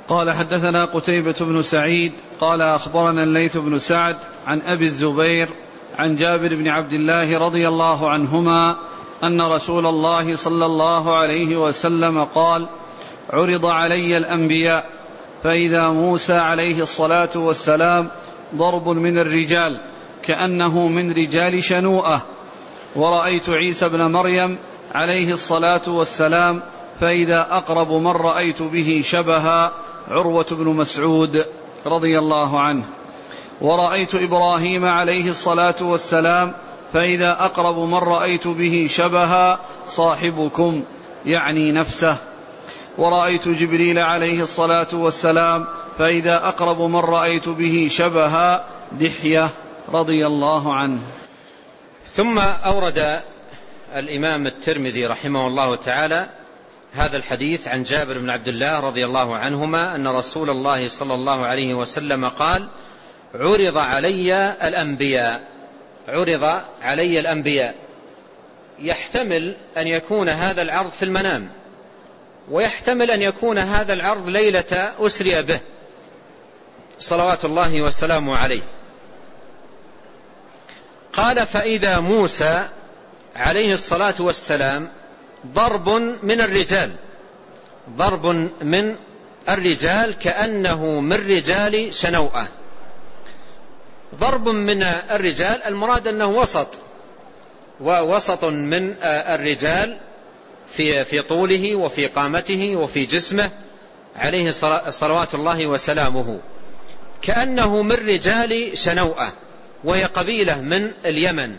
قال حدثنا قتيبة بن سعيد قال أخبرنا الليث بن سعد عن أبي الزبير عن جابر بن عبد الله رضي الله عنهما أن رسول الله صلى الله عليه وسلم قال: عرض علي الأنبياء فإذا موسى عليه الصلاة والسلام ضرب من الرجال كأنه من رجال شنوءة، ورأيت عيسى بن مريم عليه الصلاة والسلام فإذا أقرب من رأيت به شبها عروة بن مسعود رضي الله عنه، ورأيت إبراهيم عليه الصلاة والسلام فإذا أقرب من رأيت به شبها صاحبكم يعني نفسه، ورأيت جبريل عليه الصلاة والسلام فإذا أقرب من رأيت به شبها دحية رضي الله عنه. ثم أورد الإمام الترمذي رحمه الله تعالى هذا الحديث عن جابر بن عبد الله رضي الله عنهما أن رسول الله صلى الله عليه وسلم قال: عرض علي الأنبياء. عرض علي الأنبياء، يحتمل أن يكون هذا العرض في المنام، ويحتمل أن يكون هذا العرض ليلة أسري به صلوات الله وسلامه عليه. قال: فإذا موسى عليه الصلاة والسلام ضرب من الرجال، ضرب من الرجال كأنه من رجال شنوءة. ضرب من الرجال المراد أنه وسط من الرجال في طوله وفي قامته وفي جسمه عليه صلوات الله وسلامه، كأنه من رجال شنوءة، وهي قبيلة من اليمن،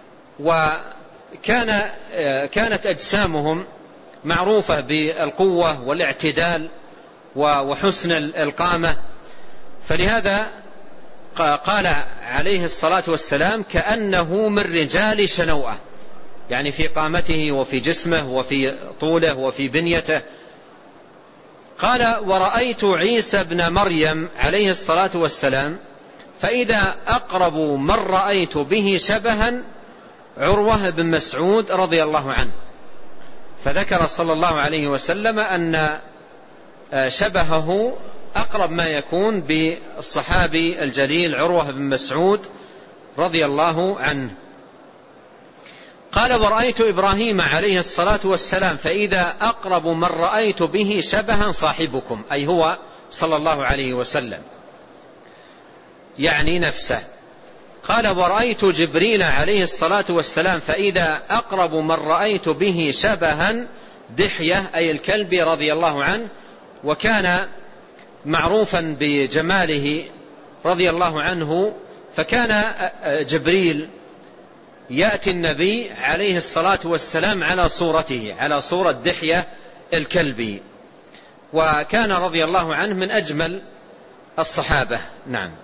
كانت أجسامهم معروفة بالقوة والاعتدال وحسن القامة، فلهذا قال عليه الصلاة والسلام كأنه من رجال شنوءة، يعني في قامته وفي جسمه وفي طوله وفي بنيته. قال: ورأيت عيسى بن مريم عليه الصلاة والسلام فإذا أقرب من رأيت به شبها عروة بن مسعود رضي الله عنه. فذكر صلى الله عليه وسلم أن شبهه أقرب ما يكون بالصحابي الجليل عروة بن مسعود رضي الله عنه. قال: ورأيت إبراهيم عليه الصلاة والسلام فإذا أقرب من رأيت به شبها صاحبكم، أي هو صلى الله عليه وسلم يعني نفسه. قال: ورأيت جبريل عليه الصلاة والسلام فإذا أقرب من رأيت به شبها دحية أي الكلب رضي الله عنه، وكان معروفا بجماله رضي الله عنه، فكان جبريل يأتي النبي عليه الصلاة والسلام على صورته، على صورة دحية الكلبي، وكان رضي الله عنه من أجمل الصحابة. نعم.